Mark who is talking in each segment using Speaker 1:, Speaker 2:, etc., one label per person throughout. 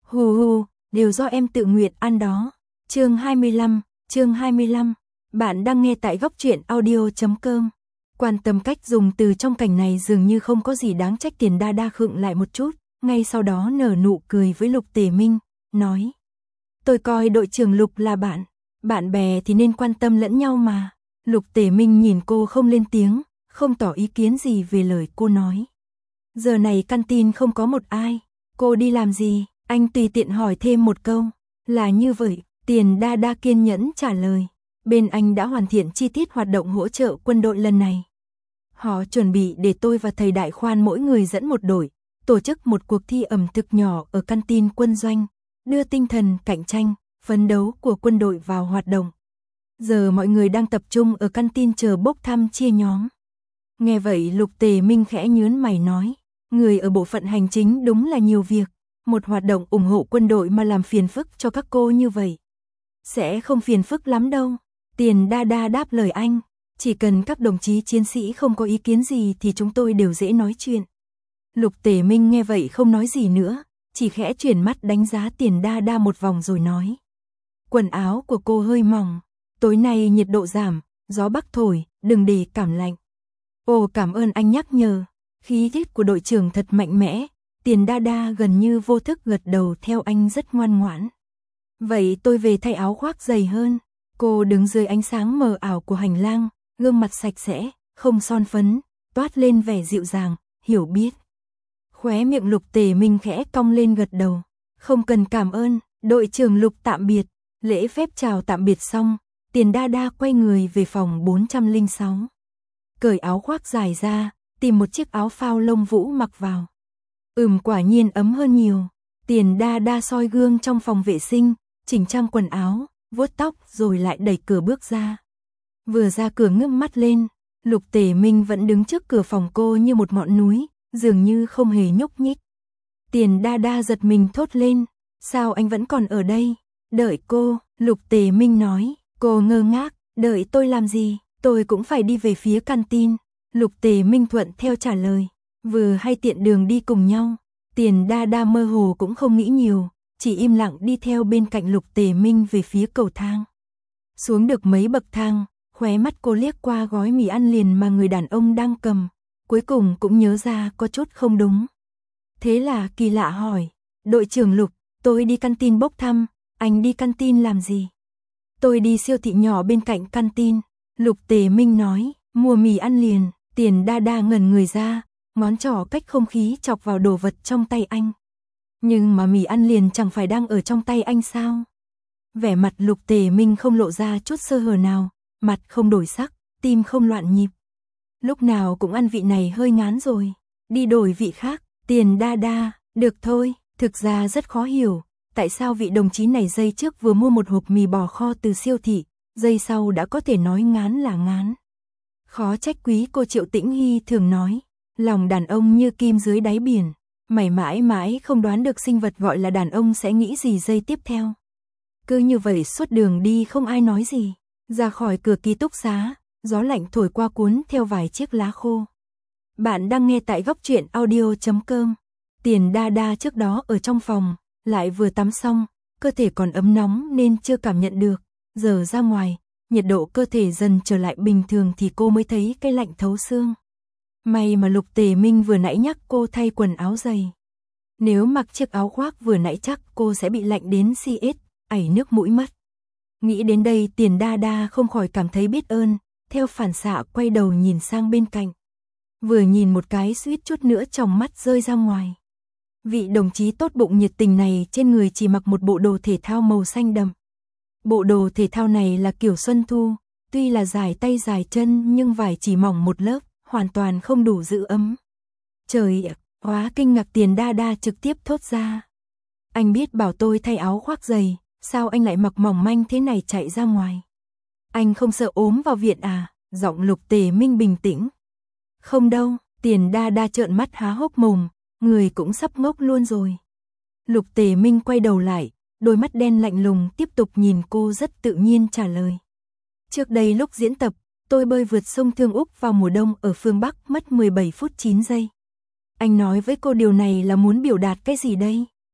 Speaker 1: Hù hù, đều do em tự nguyện ăn đó. Chương 25, bạn đang nghe tại góc truyện audio.com. Quan tâm cách dùng từ trong cảnh này dường như không có gì đáng trách. Tiền Đa Đa khựng lại một chút, ngay sau đó nở nụ cười với Lục Tề Minh, nói: tôi coi đội trưởng Lục là bạn bè thì nên quan tâm lẫn nhau mà. Lục Tề Minh nhìn cô không lên tiếng, không tỏ ý kiến gì về lời cô nói. Giờ này canteen không có một ai, cô đi làm gì? Anh tùy tiện hỏi thêm một câu. Là như vậy, Tiền Đa Đa kiên nhẫn trả lời. Bên anh đã hoàn thiện chi tiết hoạt động hỗ trợ quân đội lần này. Họ chuẩn bị để tôi và thầy Đại Khoan mỗi người dẫn một đội, tổ chức một cuộc thi ẩm thực nhỏ ở canteen quân doanh, đưa tinh thần cạnh tranh, phấn đấu của quân đội vào hoạt động. Giờ mọi người đang tập trung ở canteen chờ bốc thăm chia nhóm. Nghe vậy Lục Tề Minh khẽ nhướng mày nói, người ở bộ phận hành chính đúng là nhiều việc, một hoạt động ủng hộ quân đội mà làm phiền phức cho các cô như vậy. Sẽ không phiền phức lắm đâu. Tiền Đa Đa đáp lời anh, chỉ cần các đồng chí chiến sĩ không có ý kiến gì thì chúng tôi đều dễ nói chuyện. Lục Tề Minh nghe vậy không nói gì nữa, chỉ khẽ chuyển mắt đánh giá Tiền Đa Đa một vòng rồi nói. Quần áo của cô hơi mỏng, tối nay nhiệt độ giảm, gió bắc thổi, đừng để cảm lạnh. Ồ, cảm ơn anh nhắc nhở, khí tiết của đội trưởng thật mạnh mẽ. Tiền Đa Đa gần như vô thức gật đầu theo anh rất ngoan ngoãn. Vậy tôi về thay áo khoác dày hơn. Cô đứng dưới ánh sáng mờ ảo của hành lang, gương mặt sạch sẽ, không son phấn, toát lên vẻ dịu dàng, hiểu biết. Khóe miệng Lục Tề Minh khẽ cong lên gật đầu. Không cần cảm ơn, đội trưởng Lục tạm biệt. Lễ phép chào tạm biệt xong, Tiền Đa Đa quay người về phòng 406. Cởi áo khoác dài ra, tìm một chiếc áo phao lông vũ mặc vào. Quả nhiên ấm hơn nhiều. Tiền Đa Đa soi gương trong phòng vệ sinh, chỉnh trang quần áo, vuốt tóc rồi lại đẩy cửa bước ra. Vừa ra cửa ngước mắt lên, Lục Tề Minh vẫn đứng trước cửa phòng cô như một ngọn núi, dường như không hề nhúc nhích. Tiền Đa Đa giật mình thốt lên, sao anh vẫn còn ở đây? Đợi cô, Lục Tề Minh nói. Cô ngơ ngác, đợi tôi làm gì? Tôi cũng phải đi về phía canteen. Lục Tề Minh thuận theo trả lời. Vừa hay tiện đường đi cùng nhau. Tiền Đa Đa mơ hồ cũng không nghĩ nhiều, chỉ im lặng đi theo bên cạnh Lục Tề Minh về phía cầu thang. Xuống được mấy bậc thang, khóe mắt cô liếc qua gói mì ăn liền mà người đàn ông đang cầm, cuối cùng cũng nhớ ra có chút không đúng. Thế là kỳ lạ hỏi, đội trưởng Lục, tôi đi canteen bốc thăm, anh đi canteen làm gì? Tôi đi siêu thị nhỏ bên cạnh canteen. Lục Tề Minh nói, mua mì ăn liền. Tiền Đa Đa ngẩn người ra, ngón trỏ cách không khí chọc vào đồ vật trong tay anh. Nhưng mà mì ăn liền chẳng phải đang ở trong tay anh sao? Vẻ mặt Lục Tề Minh không lộ ra chút sơ hở nào, mặt không đổi sắc, tim không loạn nhịp. Lúc nào cũng ăn vị này hơi ngán rồi, đi đổi vị khác. Tiền Đa Đa, được thôi, thực ra rất khó hiểu, tại sao vị đồng chí này giây trước vừa mua một hộp mì bò kho từ siêu thị, giây sau đã có thể nói ngán là ngán. Khó trách quý cô Triệu Tĩnh Hy thường nói, lòng đàn ông như kim dưới đáy biển, mày mãi mãi không đoán được sinh vật gọi là đàn ông sẽ nghĩ gì giây tiếp theo. Cứ như vậy suốt đường đi không ai nói gì, ra khỏi cửa ký túc xá, gió lạnh thổi qua cuốn theo vài chiếc lá khô. Bạn đang nghe tại góc truyện audio.com. Tiền Đa Đa trước đó ở trong phòng, lại vừa tắm xong, cơ thể còn ấm nóng nên chưa cảm nhận được, giờ ra ngoài, nhiệt độ cơ thể dần trở lại bình thường thì cô mới thấy cái lạnh thấu xương. May mà Lục Tề Minh vừa nãy nhắc cô thay quần áo dày. Nếu mặc chiếc áo khoác vừa nãy chắc cô sẽ bị lạnh đến CS, ảy nước mũi mất. Nghĩ đến đây Tiền Đa Đa không khỏi cảm thấy biết ơn, theo phản xạ quay đầu nhìn sang bên cạnh. Vừa nhìn một cái suýt chút nữa tròng mắt rơi ra ngoài. Vị đồng chí tốt bụng nhiệt tình này trên người chỉ mặc một bộ đồ thể thao màu xanh đậm. Bộ đồ thể thao này là kiểu xuân thu, tuy là dài tay dài chân nhưng vải chỉ mỏng một lớp, hoàn toàn không đủ giữ ấm. Trời ạ, hóa kinh ngạc Tiền Đa Đa trực tiếp thốt ra. Anh biết bảo tôi thay áo khoác dày, sao anh lại mặc mỏng manh thế này chạy ra ngoài? Anh không sợ ốm vào viện à? Giọng Lục Tề Minh bình tĩnh. Không đâu, Tiền Đa Đa trợn mắt há hốc mồm, người cũng sắp ngốc luôn rồi. Lục Tề Minh quay đầu lại, đôi mắt đen lạnh lùng tiếp tục nhìn cô rất tự nhiên trả lời. Trước đây lúc diễn tập, tôi bơi vượt sông Thương Úc vào mùa đông ở phương Bắc mất 17 phút 9 giây. Anh nói với cô điều này là muốn biểu đạt cái gì đây?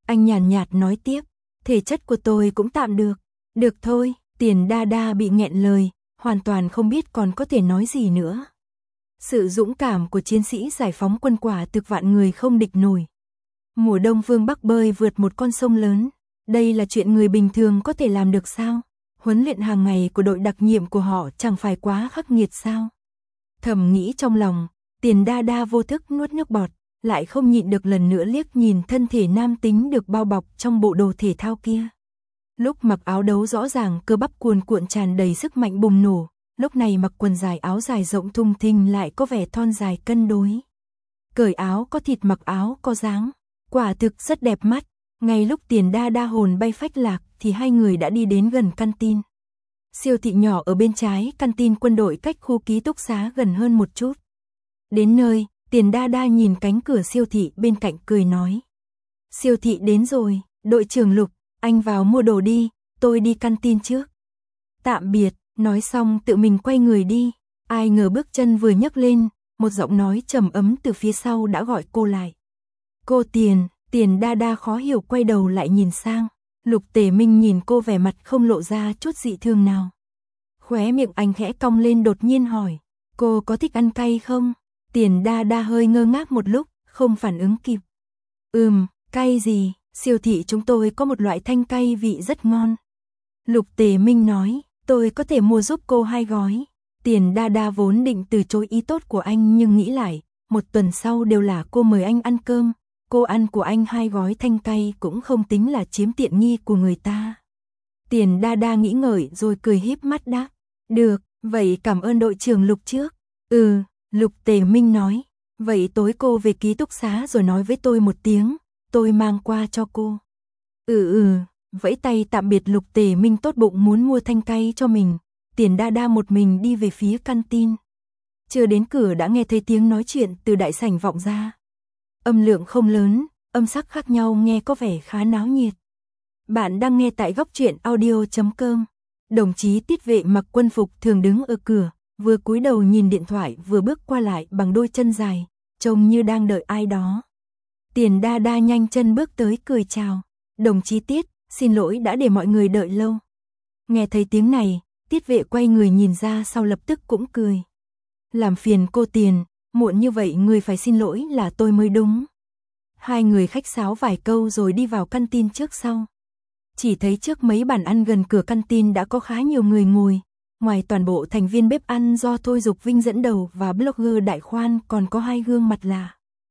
Speaker 1: Anh nhàn nhạt nói tiếp, thể chất của tôi cũng tạm được. Được thôi, Tiền Đa Đa bị nghẹn lời, hoàn toàn không biết còn có thể nói gì nữa. Sự dũng cảm của chiến sĩ giải phóng quân quả thực vạn người không địch nổi. Mùa đông phương Bắc bơi vượt một con sông lớn, đây là chuyện người bình thường có thể làm được sao? Huấn luyện hàng ngày của đội đặc nhiệm của họ chẳng phải quá khắc nghiệt sao? Thầm nghĩ trong lòng, Tiền Đa Đa vô thức nuốt nước bọt, lại không nhịn được lần nữa liếc nhìn thân thể nam tính được bao bọc trong bộ đồ thể thao kia. Lúc mặc áo đấu rõ ràng cơ bắp cuồn cuộn tràn đầy sức mạnh bùng nổ, lúc này mặc quần dài áo dài rộng thùng thình lại có vẻ thon dài cân đối. Cởi áo có thịt mặc áo có dáng, quả thực rất đẹp mắt. Ngay lúc Tiền Đa Đa hồn bay phách lạc thì hai người đã đi đến gần căn tin. Siêu thị nhỏ ở bên trái căn tin quân đội cách khu ký túc xá gần hơn một chút. Đến nơi, Tiền Đa Đa nhìn cánh cửa siêu thị bên cạnh cười nói. Siêu thị đến rồi, đội trưởng Lục, anh vào mua đồ đi, tôi đi căn tin trước. Tạm biệt, nói xong tự mình quay người đi, ai ngờ bước chân vừa nhấc lên, một giọng nói trầm ấm từ phía sau đã gọi cô lại. Cô Tiền, Tiền Đa Đa khó hiểu quay đầu lại nhìn sang, Lục Tề Minh nhìn cô vẻ mặt không lộ ra chút dị thường nào. Khóe miệng anh khẽ cong lên đột nhiên hỏi, cô có thích ăn cay không? Tiền Đa Đa hơi ngơ ngác một lúc, không phản ứng kịp. Cay gì, siêu thị chúng tôi có một loại thanh cay vị rất ngon. Lục Tề Minh nói, tôi có thể mua giúp cô 2 gói. Tiền Đa Đa vốn định từ chối ý tốt của anh nhưng nghĩ lại, một tuần sau đều là cô mời anh ăn cơm, cô ăn của anh 2 gói thanh cay cũng không tính là chiếm tiện nghi của người ta. Tiền Đa Đa nghĩ ngợi rồi cười híp mắt đáp, được, vậy cảm ơn đội trưởng Lục trước. Lục Tề Minh nói, vậy tối cô về ký túc xá rồi nói với tôi một tiếng, tôi mang qua cho cô. Vẫy tay tạm biệt Lục Tề Minh tốt bụng muốn mua thanh cay cho mình, Tiền Đa Đa một mình đi về phía căn tin. Chưa đến cửa đã nghe thấy tiếng nói chuyện từ đại sảnh vọng ra. Âm lượng không lớn, âm sắc khác nhau nghe có vẻ khá náo nhiệt. Bạn đang nghe tại góc truyện audio.com. Đồng chí Tiết Vệ mặc quân phục thường đứng ở cửa, vừa cúi đầu nhìn điện thoại vừa bước qua lại bằng đôi chân dài, trông như đang đợi ai đó. Tiền Đa Đa nhanh chân bước tới cười chào, đồng chí Tiết, xin lỗi đã để mọi người đợi lâu. Nghe thấy tiếng này, Tiết Vệ quay người nhìn ra sau lập tức cũng cười. Làm phiền cô Tiền, muộn như vậy người phải xin lỗi là tôi mới đúng. Hai người khách sáo vài câu rồi đi vào căn tin trước sau. Chỉ thấy trước mấy bàn ăn gần cửa căn tin đã có khá nhiều người ngồi. Ngoài toàn bộ thành viên bếp ăn do Thôi Dục Vinh dẫn đầu và blogger Đại Khoan còn có 2 gương mặt lạ.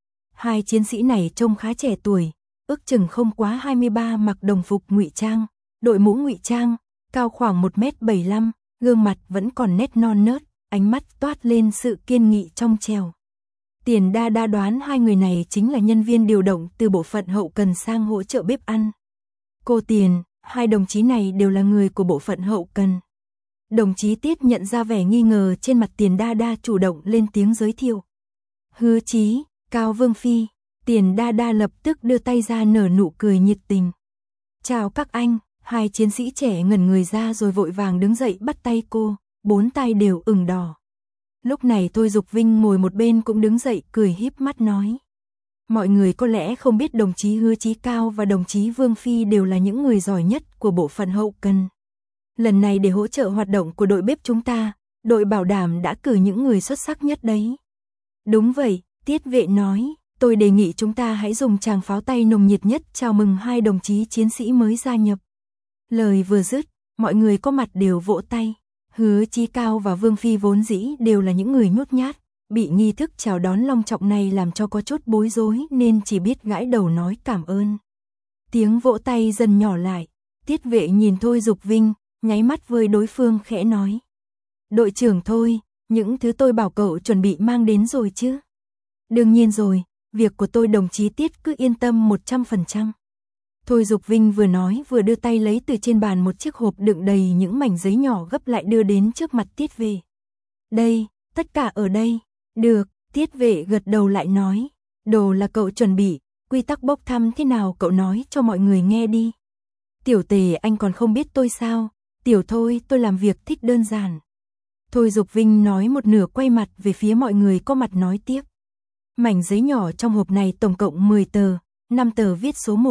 Speaker 1: 2 chiến sĩ này trông khá trẻ tuổi, ước chừng không quá 23, mặc đồng phục ngụy trang, đội mũ ngụy trang, cao khoảng 1m75, gương mặt vẫn còn nét non nớt, ánh mắt toát lên sự kiên nghị trong trẻo. Tiền Đa Đa đoán 2 người này chính là nhân viên điều động từ bộ phận hậu cần sang hỗ trợ bếp ăn. Cô Tiền, 2 đồng chí này đều là người của bộ phận hậu cần. Đồng chí Tiết nhận ra vẻ nghi ngờ trên mặt Tiền Đa Đa chủ động lên tiếng giới thiệu. Hứa Chí, Cao Vương Phi. Tiền Đa Đa lập tức đưa tay ra nở nụ cười nhiệt tình. Chào các anh, 2 chiến sĩ trẻ ngẩn người ra rồi vội vàng đứng dậy bắt tay cô, 4 tay đều ửng đỏ. Lúc này Thôi Dục Vinh ngồi một bên cũng đứng dậy cười híp mắt nói. Mọi người có lẽ không biết đồng chí Hứa Chí Cao và đồng chí Vương Phi đều là những người giỏi nhất của bộ phận hậu cần. Lần này để hỗ trợ hoạt động của đội bếp chúng ta, đội bảo đảm đã cử những người xuất sắc nhất đấy. Đúng vậy, Tiết Vệ nói, tôi đề nghị chúng ta hãy dùng tràng pháo tay nồng nhiệt nhất chào mừng 2 đồng chí chiến sĩ mới gia nhập. Lời vừa dứt, mọi người có mặt đều vỗ tay. Hứa Chí Cao và Vương Phi vốn dĩ đều là những người nhút nhát, bị nghi thức chào đón long trọng này làm cho có chút bối rối nên chỉ biết gãi đầu nói cảm ơn. Tiếng vỗ tay dần nhỏ lại, Tiết Vệ nhìn Thôi Dục Vinh, nháy mắt với đối phương khẽ nói. Đội trưởng Thôi, những thứ tôi bảo cậu chuẩn bị mang đến rồi chứ? Đương nhiên rồi, việc của tôi đồng chí Tiết cứ yên tâm 100%. Thôi Dục Vinh vừa nói vừa đưa tay lấy từ trên bàn một chiếc hộp đựng đầy những mảnh giấy nhỏ gấp lại đưa đến trước mặt Tiết Vệ. Đây, tất cả ở đây. Được, Tiết Vệ gật đầu lại nói. Đồ là cậu chuẩn bị, quy tắc bốc thăm thế nào cậu nói cho mọi người nghe đi. Tiểu Tề anh còn không biết tôi sao, tiểu Thôi tôi làm việc thích đơn giản. Thôi Dục Vinh nói một nửa quay mặt về phía mọi người có mặt nói tiếp. Mảnh giấy nhỏ trong hộp này tổng cộng 10 tờ, 5 tờ viết số 1,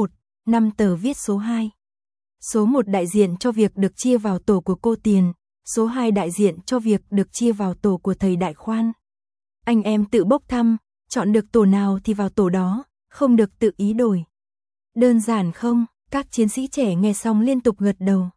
Speaker 1: 5 tờ viết số 2. Số 1 đại diện cho việc được chia vào tổ của cô Tiền, số 2 đại diện cho việc được chia vào tổ của thầy Đại Khoan. Anh em tự bốc thăm, chọn được tổ nào thì vào tổ đó, không được tự ý đổi. Đơn giản không? Các chiến sĩ trẻ nghe xong liên tục gật đầu.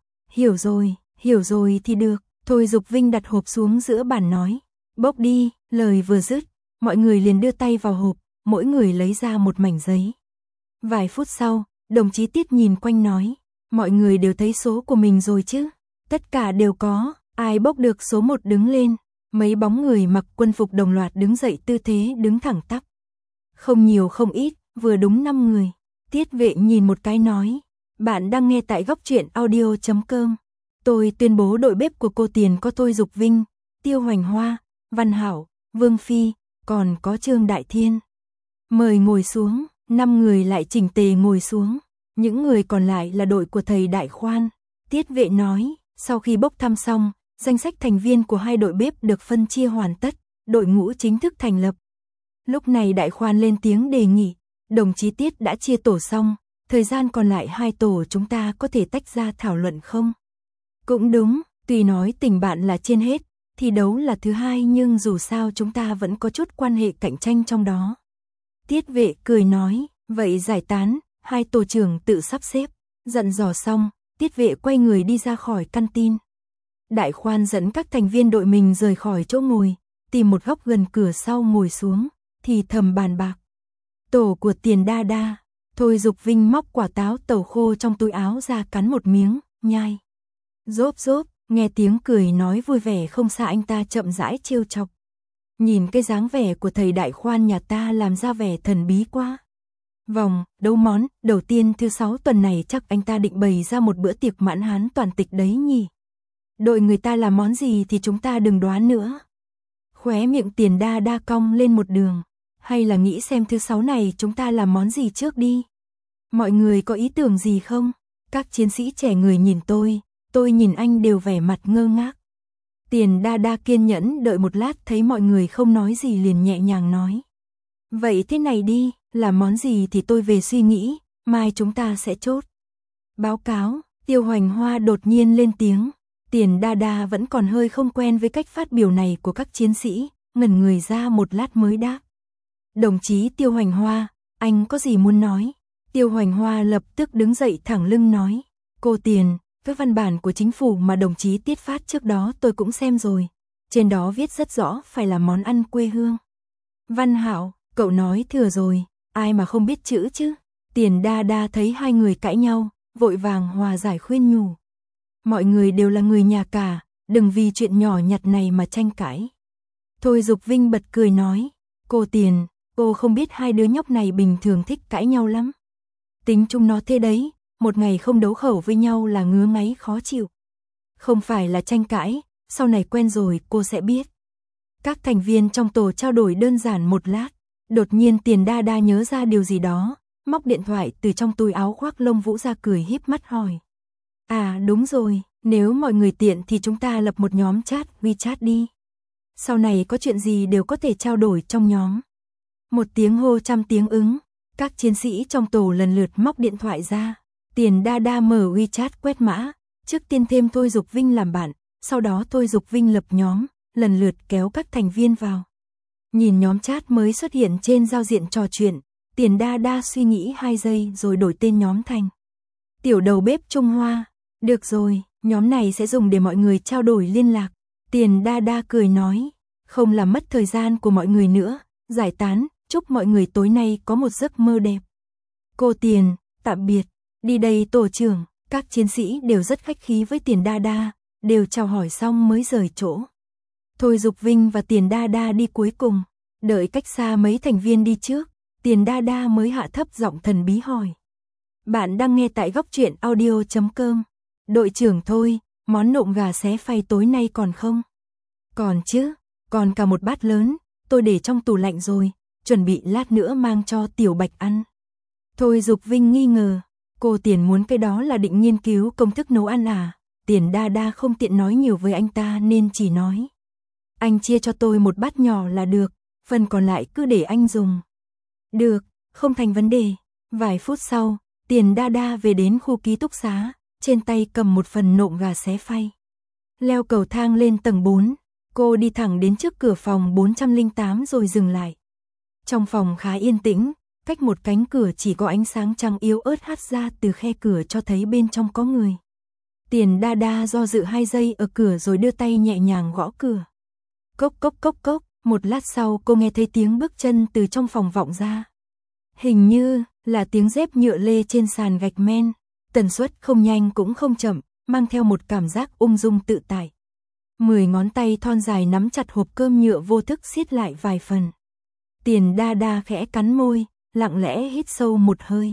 Speaker 1: Hiểu rồi thì được. Thôi Dục Vinh đặt hộp xuống giữa bàn nói. Bốc đi, lời vừa dứt, mọi người liền đưa tay vào hộp, mỗi người lấy ra một mảnh giấy. Vài phút sau, đồng chí Tiết nhìn quanh nói. Mọi người đều thấy số của mình rồi chứ? Tất cả đều có, ai bốc được số 1 đứng lên. Mấy bóng người mặc quân phục đồng loạt đứng dậy tư thế đứng thẳng tắp. Không nhiều không ít, vừa đúng 5 người. Tiết Vệ nhìn một cái nói. Bạn đang nghe tại góc truyện audio.com. Tôi tuyên bố đội bếp của cô Tiền có Thôi Dục Vinh, Tiêu Hoành Hoa, Văn Hảo, Vương Phi, còn có Trương Đại Thiên. Mời ngồi xuống, 5 người lại chỉnh tề ngồi xuống. Những người còn lại là đội của thầy Đại Khoan. Tiết Vệ nói, sau khi bốc thăm xong, danh sách thành viên của hai đội bếp được phân chia hoàn tất, đội ngũ chính thức thành lập. Lúc này Đại Khoan lên tiếng đề nghị, đồng chí Tiết đã chia tổ xong, thời gian còn lại 2 tổ chúng ta có thể tách ra thảo luận không? Cũng đúng, tuy nói tình bạn là trên hết, thi đấu là thứ hai nhưng dù sao chúng ta vẫn có chút quan hệ cạnh tranh trong đó. Tiết Vệ cười nói, vậy giải tán, 2 tổ trưởng tự sắp xếp. Dặn dò xong, Tiết Vệ quay người đi ra khỏi căn tin. Đại Khoan dẫn các thành viên đội mình rời khỏi chỗ ngồi, tìm một góc gần cửa sau ngồi xuống, thì thầm bàn bạc. Tổ của Tiền Đa Đa. Thôi Dục Vinh móc quả táo tàu khô trong túi áo ra cắn một miếng, nhai. Rốp, nghe tiếng cười nói vui vẻ không xa anh ta chậm rãi trêu chọc. Nhìn cái dáng vẻ của thầy Đại Khoan nhà ta làm ra vẻ thần bí quá. Vòng đấu món đầu tiên thứ 6 tuần này chắc anh ta định bày ra một bữa tiệc mãn hán toàn tịch đấy nhỉ. Đội người ta làm món gì thì chúng ta đừng đoán nữa. Khóe miệng Tiền Đa Đa cong lên một đường. Hay là nghĩ xem thứ 6 này chúng ta làm món gì trước đi. Mọi người có ý tưởng gì không? Các chiến sĩ trẻ người nhìn tôi nhìn anh đều vẻ mặt ngơ ngác. Tiền Đa Đa kiên nhẫn đợi một lát thấy mọi người không nói gì liền nhẹ nhàng nói. Vậy thế này đi, làm món gì thì tôi về suy nghĩ, mai chúng ta sẽ chốt. Báo cáo, Tiêu Hoành Hoa đột nhiên lên tiếng. Tiền Đa Đa vẫn còn hơi không quen với cách phát biểu này của các chiến sĩ, ngẩn người ra một lát mới đáp. Đồng chí Tiêu Hoành Hoa, anh có gì muốn nói? Tiêu Hoành Hoa lập tức đứng dậy thẳng lưng nói. Cô Tiền, các văn bản của chính phủ mà đồng chí Tiết phát trước đó tôi cũng xem rồi. Trên đó viết rất rõ phải là món ăn quê hương. Văn Hảo, cậu nói thừa rồi, ai mà không biết chữ chứ? Tiền Đa Đa thấy hai người cãi nhau, vội vàng hòa giải khuyên nhủ. Mọi người đều là người nhà cả, đừng vì chuyện nhỏ nhặt này mà tranh cãi. Thôi Dục Vinh bật cười nói. Cô Tiền, cô không biết hai đứa nhóc này bình thường thích cãi nhau lắm. Tính chúng nó thế đấy, một ngày không đấu khẩu với nhau là ngứa ngáy khó chịu. Không phải là tranh cãi, sau này quen rồi cô sẽ biết. Các thành viên trong tổ trao đổi đơn giản một lát, đột nhiên Tiền Đa Đa nhớ ra điều gì đó, móc điện thoại từ trong túi áo khoác lông vũ ra cười híp mắt hỏi. À đúng rồi, nếu mọi người tiện thì chúng ta lập một nhóm chat WeChat đi. Sau này có chuyện gì đều có thể trao đổi trong nhóm. Một tiếng hô trăm tiếng ứng, các chiến sĩ trong tổ lần lượt móc điện thoại ra. Tiền Đa Đa mở WeChat quét mã, trước tiên thêm Thôi Dục Vinh làm bạn, sau đó Thôi Dục Vinh lập nhóm, lần lượt kéo các thành viên vào. Nhìn nhóm chat mới xuất hiện trên giao diện trò chuyện, Tiền Đa Đa suy nghĩ 2 giây rồi đổi tên nhóm thành Tiểu Đầu Bếp Trung Hoa. Được rồi, nhóm này sẽ dùng để mọi người trao đổi liên lạc. Tiền Đa Đa cười nói, không làm mất thời gian của mọi người nữa, giải tán, chúc mọi người tối nay có một giấc mơ đẹp. Cô Tiền, tạm biệt, đi đây tổ trưởng, các chiến sĩ đều rất khách khí với Tiền Đa Đa, đều chào hỏi xong mới rời chỗ. Thôi Dục Vinh và Tiền Đa Đa đi cuối cùng, đợi cách xa mấy thành viên đi trước, Tiền Đa Đa mới hạ thấp giọng thần bí hỏi. Bạn đang nghe tại góc truyện audio.com. Đội trưởng Thôi, món nộm gà xé phay tối nay còn không? Còn chứ, còn cả một bát lớn, tôi để trong tủ lạnh rồi, chuẩn bị lát nữa mang cho Tiểu Bạch ăn. Thôi Dục Vinh nghi ngờ, cô Tiền muốn cái đó là định nghiên cứu công thức nấu ăn à? Tiền Đa Đa không tiện nói nhiều với anh ta nên chỉ nói. Anh chia cho tôi một bát nhỏ là được, phần còn lại cứ để anh dùng. Được, không thành vấn đề. Vài phút sau, Tiền Đa Đa về đến khu ký túc xá, trên tay cầm một phần nộm gà xé phay. Leo cầu thang lên tầng 4, cô đi thẳng đến trước cửa phòng 408 rồi dừng lại. Trong phòng khá yên tĩnh, cách một cánh cửa chỉ có ánh sáng trắng yếu ớt hắt ra từ khe cửa cho thấy bên trong có người. Tiền Đa Đa do dự 2 giây ở cửa rồi đưa tay nhẹ nhàng gõ cửa. Cốc cốc cốc cốc, một lát sau cô nghe thấy tiếng bước chân từ trong phòng vọng ra. Hình như là tiếng dép nhựa lê trên sàn gạch men, tần suất không nhanh cũng không chậm, mang theo một cảm giác ung dung tự tại. 10 ngón tay thon dài nắm chặt hộp cơm nhựa vô thức siết lại vài phần. Tiền Đa Đa khẽ cắn môi, lặng lẽ hít sâu một hơi.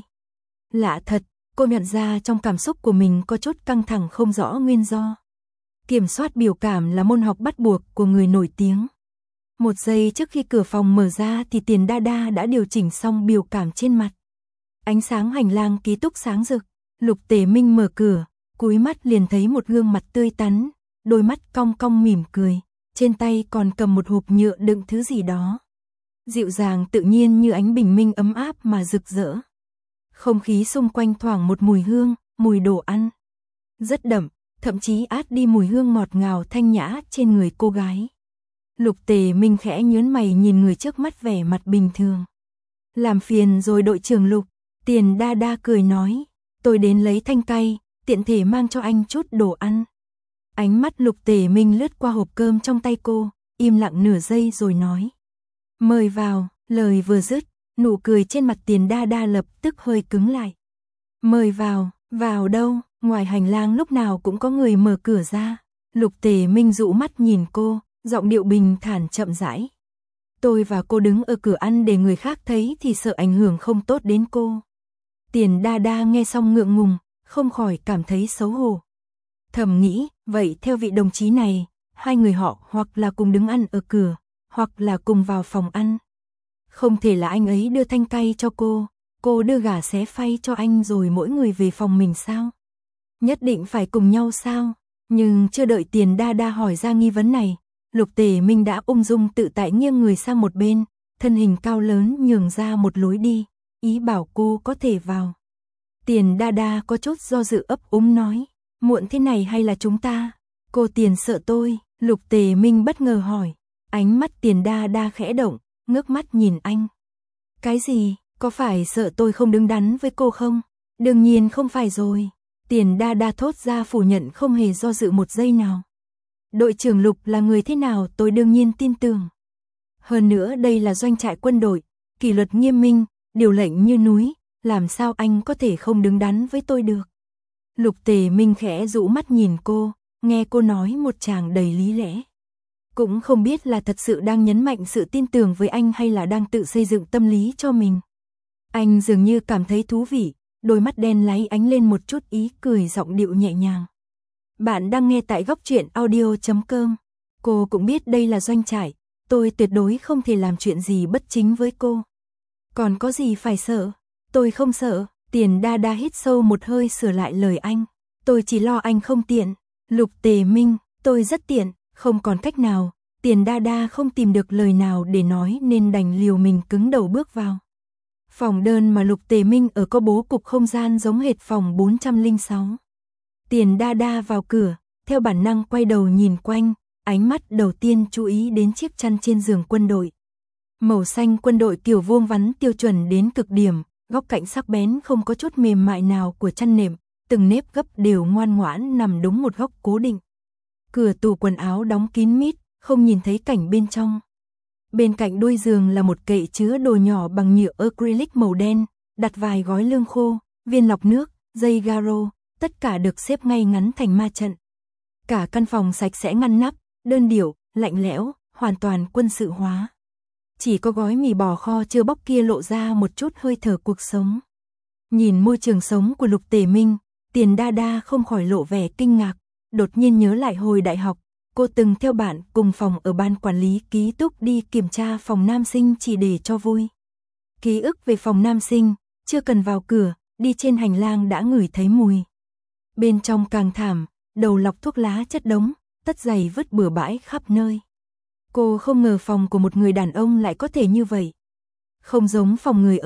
Speaker 1: Lạ thật, cô nhận ra trong cảm xúc của mình có chút căng thẳng không rõ nguyên do. Kiểm soát biểu cảm là môn học bắt buộc của người nổi tiếng. Một giây trước khi cửa phòng mở ra thì Tiền Đa Đa đã điều chỉnh xong biểu cảm trên mặt. Ánh sáng hành lang ký túc sáng rực, Lục Tề Minh mở cửa, cúi mắt liền thấy một gương mặt tươi tắn, đôi mắt cong cong mỉm cười, trên tay còn cầm một hộp nhựa đựng thứ gì đó. Dịu dàng tự nhiên như ánh bình minh ấm áp mà rực rỡ. Không khí xung quanh thoảng một mùi hương, mùi đồ ăn. Rất đậm, thậm chí át đi mùi hương ngọt ngào thanh nhã trên người cô gái. Lục Tề Minh khẽ nhướng mày nhìn người trước mắt vẻ mặt bình thường. Làm phiền rồi đội trưởng Lục, Tiền Đa Đa cười nói, tôi đến lấy thanh cay, tiện thể mang cho anh chút đồ ăn. Ánh mắt Lục Tề Minh lướt qua hộp cơm trong tay cô, im lặng nửa giây rồi nói. Mời vào, lời vừa dứt, nụ cười trên mặt Tiền Đa Đa lập tức hơi cứng lại. Mời vào đâu, ngoài hành lang lúc nào cũng có người mở cửa ra. Lục Tề Minh dụ mắt nhìn cô, giọng điệu bình thản chậm rãi. Tôi và cô đứng ở cửa ăn để người khác thấy thì sợ ảnh hưởng không tốt đến cô. Tiền Đa Đa nghe xong ngượng ngùng, không khỏi cảm thấy xấu hổ. Thầm nghĩ, vậy theo vị đồng chí này, hai người họ hoặc là cùng đứng ăn ở cửa, hoặc là cùng vào phòng ăn. Không thể là anh ấy đưa thanh cay cho cô đưa gà xé phay cho anh rồi mỗi người về phòng mình sao? Nhất định phải cùng nhau sao? Nhưng chưa đợi Tiền Đa Đa hỏi ra nghi vấn này, Lục Tề Minh đã ung dung tự tại nghiêng người sang một bên, thân hình cao lớn nhường ra một lối đi, ý bảo cô có thể vào. Tiền Đa Đa có chút do dự ấp úng nói, muộn thế này hay là chúng ta? Cô Tiền sợ tôi, Lục Tề Minh bất ngờ hỏi. Ánh mắt Tiền Đa Đa khẽ động, ngước mắt nhìn anh. Cái gì, có phải sợ tôi không đứng đắn với cô không? Đương nhiên không phải rồi. Tiền Đa Đa thốt ra phủ nhận không hề do dự một giây nào. Đội trưởng Lục là người thế nào tôi đương nhiên tin tưởng. Hơn nữa đây là doanh trại quân đội, kỷ luật nghiêm minh, điều lệnh như núi, làm sao anh có thể không đứng đắn với tôi được? Lục Tề Minh khẽ dụ mắt nhìn cô, nghe cô nói một tràng đầy lý lẽ. Cũng không biết là thật sự đang nhấn mạnh sự tin tưởng với anh hay là đang tự xây dựng tâm lý cho mình. Anh dường như cảm thấy thú vị, đôi mắt đen láy ánh lên một chút ý cười giọng điệu nhẹ nhàng. Bạn đang nghe tại góc truyện audio.com. Cô cũng biết đây là doanh trại, tôi tuyệt đối không thể làm chuyện gì bất chính với cô. Còn có gì phải sợ? Tôi không sợ. Tiền Đa Đa hít sâu một hơi sửa lại lời anh. Tôi chỉ lo anh không tiện. Lục Tề Minh, tôi rất tiện. Không còn cách nào, Tiền Đa Đa không tìm được lời nào để nói nên đành liều mình cứng đầu bước vào. Phòng đơn mà Lục Tề Minh ở có bố cục không gian giống hệt phòng 406. Tiền Đa Đa vào cửa, theo bản năng quay đầu nhìn quanh, ánh mắt đầu tiên chú ý đến chiếc chăn trên giường quân đội. Màu xanh quân đội kiểu vuông vắn tiêu chuẩn đến cực điểm, góc cạnh sắc bén không có chút mềm mại nào của chăn nệm, từng nếp gấp đều ngoan ngoãn nằm đúng một góc cố định. Cửa tủ quần áo đóng kín mít, không nhìn thấy cảnh bên trong. Bên cạnh đuôi giường là một kệ chứa đồ nhỏ bằng nhựa acrylic màu đen, đặt vài gói lương khô, viên lọc nước, dây garo, tất cả được xếp ngay ngắn thành ma trận. Cả căn phòng sạch sẽ ngăn nắp, đơn điệu, lạnh lẽo, hoàn toàn quân sự hóa. Chỉ có gói mì bò kho chưa bóc kia lộ ra một chút hơi thở cuộc sống. Nhìn môi trường sống của Lục Tề Minh, Tiền Đa Đa không khỏi lộ vẻ kinh ngạc. Đột nhiên nhớ lại hồi đại học, cô từng theo bạn cùng phòng ở ban quản lý ký túc đi kiểm tra phòng nam sinh chỉ để cho vui. Ký ức về phòng nam sinh, chưa cần vào cửa, đi trên hành lang đã ngửi thấy mùi. Bên trong càng thảm, đầu lọc thuốc lá chất đống, tất giày vứt bừa bãi khắp nơi. Cô không ngờ phòng của một người đàn ông lại có thể như vậy. Không giống phòng người ở,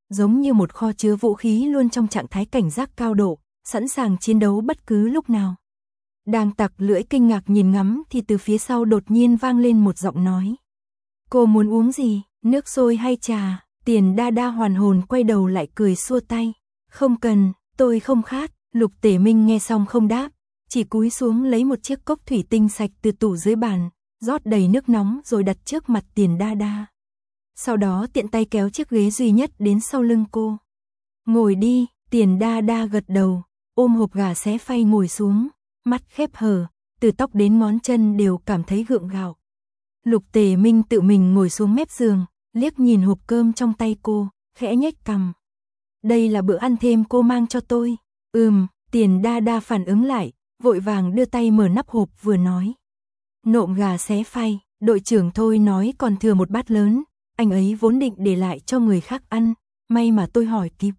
Speaker 1: giống như một kho chứa vũ khí luôn trong trạng thái cảnh giác cao độ, sẵn sàng chiến đấu bất cứ lúc nào. Đang tặc lưỡi kinh ngạc nhìn ngắm thì từ phía sau đột nhiên vang lên một giọng nói. Cô muốn uống gì, nước sôi hay trà? Tiền Đa Đa hoàn hồn quay đầu lại cười xua tay. Không cần, tôi không khát. Lục Tể Minh nghe xong không đáp, chỉ cúi xuống lấy một chiếc cốc thủy tinh sạch từ tủ dưới bàn, rót đầy nước nóng rồi đặt trước mặt Tiền Đa Đa. Sau đó tiện tay kéo chiếc ghế duy nhất đến sau lưng cô. Ngồi đi, Tiền Đa Đa gật đầu, ôm hộp gà xé phay ngồi xuống, mắt khép hờ, từ tóc đến ngón chân đều cảm thấy gượng gạo. Lục Tề Minh tự mình ngồi xuống mép giường, liếc nhìn hộp cơm trong tay cô, khẽ nhếch cằm. Đây là bữa ăn thêm cô mang cho tôi. Tiền Đa Đa phản ứng lại, vội vàng đưa tay mở nắp hộp vừa nói. Nộm gà xé phay, đội trưởng Thôi nói còn thừa một bát lớn, anh ấy vốn định để lại cho người khác ăn, may mà tôi hỏi kịp.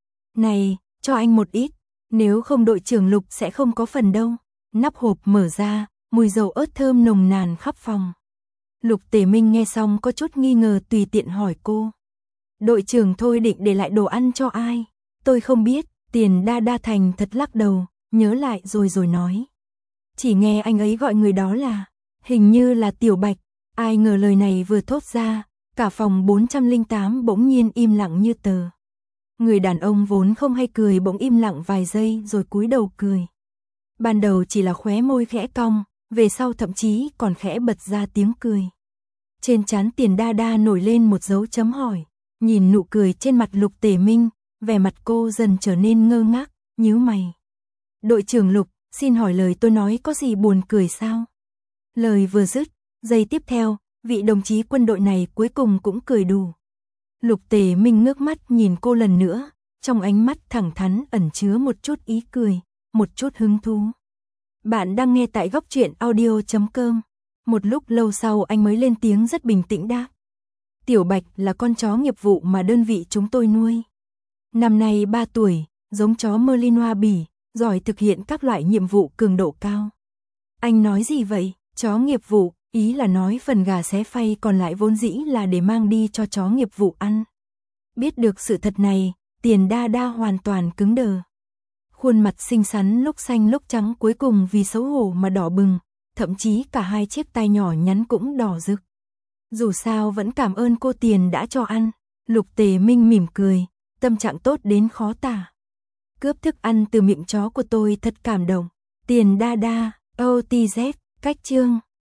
Speaker 1: Này, cho anh một ít, nếu không đội trưởng Lục sẽ không có phần đâu. Nắp hộp mở ra, mùi dầu ớt thơm nồng nàn khắp phòng. Lục Tề Minh nghe xong có chút nghi ngờ tùy tiện hỏi cô. Đội trưởng Thôi định để lại đồ ăn cho ai? Tôi không biết. Tiền Đa Đa thành thật lắc đầu, nhớ lại rồi nói. Chỉ nghe anh ấy gọi người đó là, hình như là Tiểu Bạch. Ai ngờ lời này vừa thốt ra, cả phòng 408 bỗng nhiên im lặng như tờ. Người đàn ông vốn không hay cười bỗng im lặng vài giây rồi cúi đầu cười. Ban đầu chỉ là khóe môi khẽ cong, về sau thậm chí còn khẽ bật ra tiếng cười. Trên trán Tiền Đa Đa nổi lên một dấu chấm hỏi, nhìn nụ cười trên mặt Lục Tề Minh, vẻ mặt cô dần trở nên ngơ ngác, nhíu mày. Đội trưởng Lục, xin hỏi lời tôi nói có gì buồn cười sao? Lời vừa dứt, giây tiếp theo, vị đồng chí quân đội này cuối cùng cũng cười đủ. Lục Tề Minh ngước mắt nhìn cô lần nữa, trong ánh mắt thẳng thắn ẩn chứa một chút ý cười, một chút hứng thú. Bạn đang nghe tại goctruyện.audio.com. Một lúc lâu sau anh mới lên tiếng rất bình tĩnh đáp. Tiểu Bạch là con chó nghiệp vụ mà đơn vị chúng tôi nuôi. Năm nay 3 tuổi, giống chó Malinois Bỉ, giỏi thực hiện các loại nhiệm vụ cường độ cao. Anh nói gì vậy? Chó nghiệp vụ, ý là nói phần gà xé phay còn lại vốn dĩ là để mang đi cho chó nghiệp vụ ăn. Biết được sự thật này, Tiền Đa Đa hoàn toàn cứng đờ. Khuôn mặt xinh xắn lúc xanh lúc trắng cuối cùng vì xấu hổ mà đỏ bừng, thậm chí cả hai chiếc tai nhỏ nhắn cũng đỏ rực. Dù sao vẫn cảm ơn cô Tiền đã cho ăn. Lục Tề Minh mỉm cười, tâm trạng tốt đến khó tả. Cướp thức ăn từ miệng chó của tôi thật cảm động. Tiền Đa Đa, OTZ, cách chương.